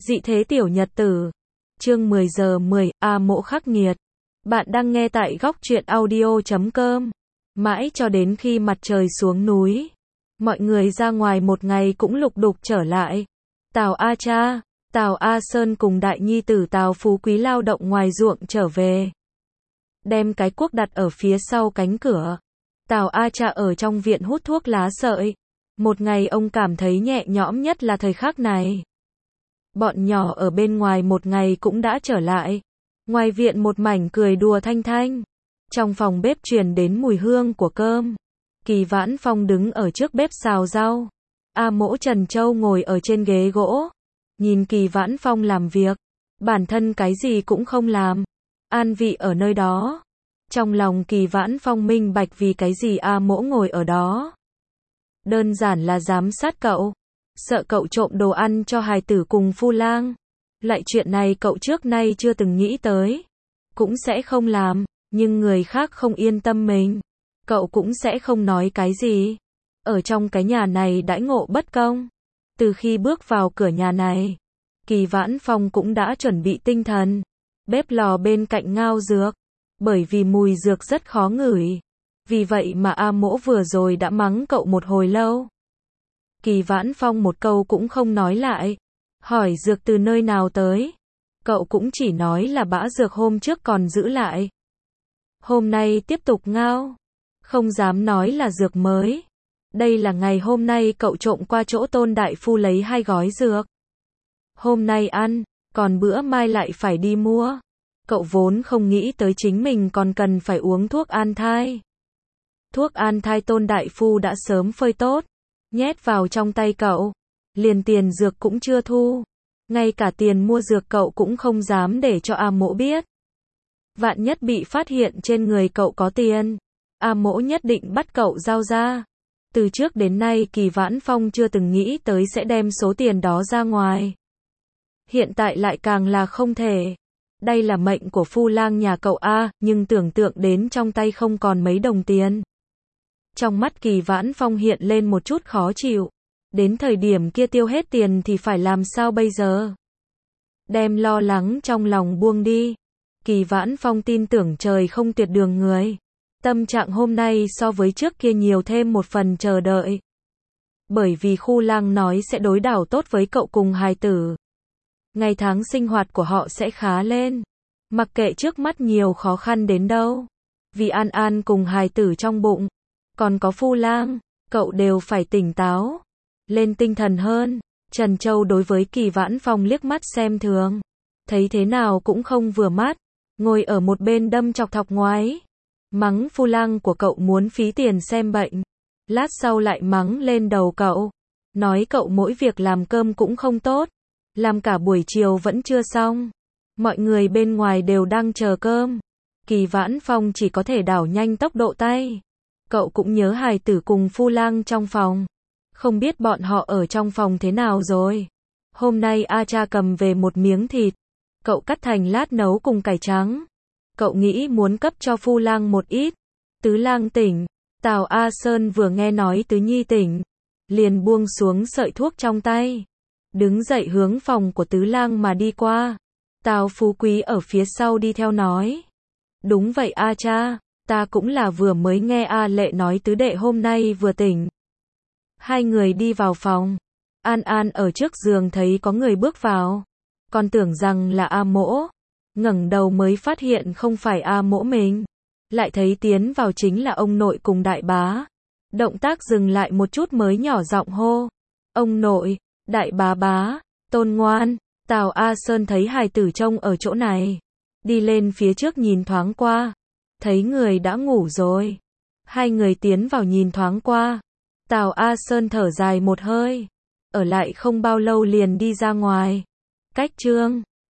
Dị thế tiểu nhật tử. Chương 10 giờ 10, A Mỗ khắc nghiệt. Bạn đang nghe tại góc truyện audio.com. Mãi cho đến khi mặt trời xuống núi, mọi người ra ngoài một ngày cũng lục đục trở lại. Tào A Cha, Tào A Sơn cùng đại nhi tử Tào Phú Quý lao động ngoài ruộng trở về. Đem cái cuốc đặt ở phía sau cánh cửa. Tào A Cha ở trong viện hút thuốc lá sợi. Một ngày ông cảm thấy nhẹ nhõm nhất là thời khắc này. Bọn nhỏ ở bên ngoài một ngày cũng đã trở lại. Ngoài viện một mảnh cười đùa thanh thanh. Trong phòng bếp truyền đến mùi hương của cơm. Kỳ Vãn Phong đứng ở trước bếp xào rau. A Mỗ Trần Châu ngồi ở trên ghế gỗ. Nhìn Kỳ Vãn Phong làm việc. Bản thân cái gì cũng không làm. An vị ở nơi đó. Trong lòng Kỳ Vãn Phong minh bạch vì cái gì A Mỗ ngồi ở đó. Đơn giản là giám sát cậu. Sợ cậu trộm đồ ăn cho hài tử cùng phu lang. Lại chuyện này cậu trước nay chưa từng nghĩ tới. Cũng sẽ không làm, nhưng người khác không yên tâm mình. Cậu cũng sẽ không nói cái gì. Ở trong cái nhà này đãi ngộ bất công. Từ khi bước vào cửa nhà này, Kỳ Vãn Phong cũng đã chuẩn bị tinh thần. Bếp lò bên cạnh ngao dược. Bởi vì mùi dược rất khó ngửi. Vì vậy mà A Mỗ vừa rồi đã mắng cậu một hồi lâu. Kỳ Vãn Phong một câu cũng không nói lại. Hỏi dược từ nơi nào tới. Cậu cũng chỉ nói là bã dược hôm trước còn giữ lại. Hôm nay tiếp tục ngao. Không dám nói là dược mới. Đây là ngày hôm nay cậu trộm qua chỗ Tôn đại phu lấy 2 gói dược. Hôm nay ăn, còn bữa mai lại phải đi mua. Cậu vốn không nghĩ tới chính mình còn cần phải uống thuốc an thai. Thuốc an thai Tôn đại phu đã sớm phơi tốt. Nhét vào trong tay cậu. Liền tiền dược cũng chưa thu. Ngay cả tiền mua dược cậu cũng không dám để cho A Mỗ biết. Vạn nhất bị phát hiện trên người cậu có tiền. A Mỗ nhất định bắt cậu giao ra. Từ trước đến nay Kỳ Vãn Phong chưa từng nghĩ tới sẽ đem số tiền đó ra ngoài. Hiện tại lại càng là không thể. Đây là mệnh của phu lang nhà cậu A, nhưng tưởng tượng đến trong tay không còn mấy đồng tiền. Trong mắt Kỳ Vãn Phong hiện lên một chút khó chịu. Đến thời điểm kia tiêu hết tiền thì phải làm sao bây giờ? Đem lo lắng trong lòng buông đi. Kỳ Vãn Phong tin tưởng trời không tuyệt đường người. Tâm trạng hôm nay so với trước kia nhiều thêm một phần chờ đợi. Bởi vì khu lang nói sẽ đối đảo tốt với cậu cùng hài tử. Ngày tháng sinh hoạt của họ sẽ khá lên. Mặc kệ trước mắt nhiều khó khăn đến đâu. Vì An An cùng hài tử trong bụng. Còn có phu lang, cậu đều phải tỉnh táo. Lên tinh thần hơn. Trần Châu đối với Kỳ Vãn Phong liếc mắt xem thường. Thấy thế nào cũng không vừa mắt. Ngồi ở một bên đâm chọc thọc ngoái. Mắng phu lang của cậu muốn phí tiền xem bệnh. Lát sau lại mắng lên đầu cậu. Nói cậu mỗi việc làm cơm cũng không tốt. Làm cả buổi chiều vẫn chưa xong. Mọi người bên ngoài đều đang chờ cơm. Kỳ Vãn Phong chỉ có thể đảo nhanh tốc độ tay. Cậu cũng nhớ hài tử cùng phu lang trong phòng. Không biết bọn họ ở trong phòng thế nào rồi. Hôm nay A Cha cầm về một miếng thịt. Cậu cắt thành lát nấu cùng cải trắng. Cậu nghĩ muốn cấp cho phu lang một ít. Tứ lang tỉnh. Tào A Sơn vừa nghe nói Tứ Nhi tỉnh. Liền buông xuống sợi thuốc trong tay. Đứng dậy hướng phòng của Tứ lang mà đi qua. Tào Phú Quý ở phía sau đi theo nói. Đúng vậy A Cha. Ta cũng là vừa mới nghe A Lệ nói tứ đệ hôm nay vừa tỉnh. Hai người đi vào phòng. An An ở trước giường thấy có người bước vào. Còn tưởng rằng là A Mỗ. Ngẩng đầu mới phát hiện không phải A Mỗ mình. Lại thấy tiến vào chính là ông nội cùng đại bá. Động tác dừng lại một chút mới nhỏ giọng hô. Ông nội, đại bá bá, Tôn ngoan. Tào A Sơn thấy hài tử trông ở chỗ này. Đi lên phía trước nhìn thoáng qua. Thấy người đã ngủ rồi. Hai người tiến vào nhìn thoáng qua. Tào A Sơn thở dài một hơi. Ở lại không bao lâu liền đi ra ngoài. Cách chương